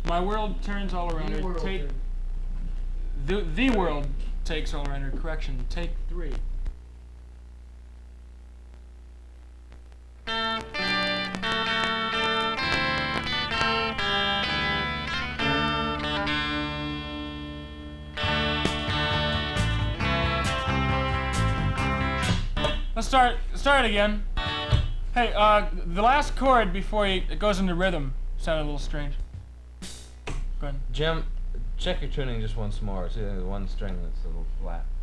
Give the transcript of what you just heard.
My world turns all around her. Take the world takes all around her. Correction. Take 3. Let's start again. Hey, the last chord before it goes into rhythm sounded a little strange. Go ahead. Jim, check your tuning just once more. See, there's one string that's a little flat.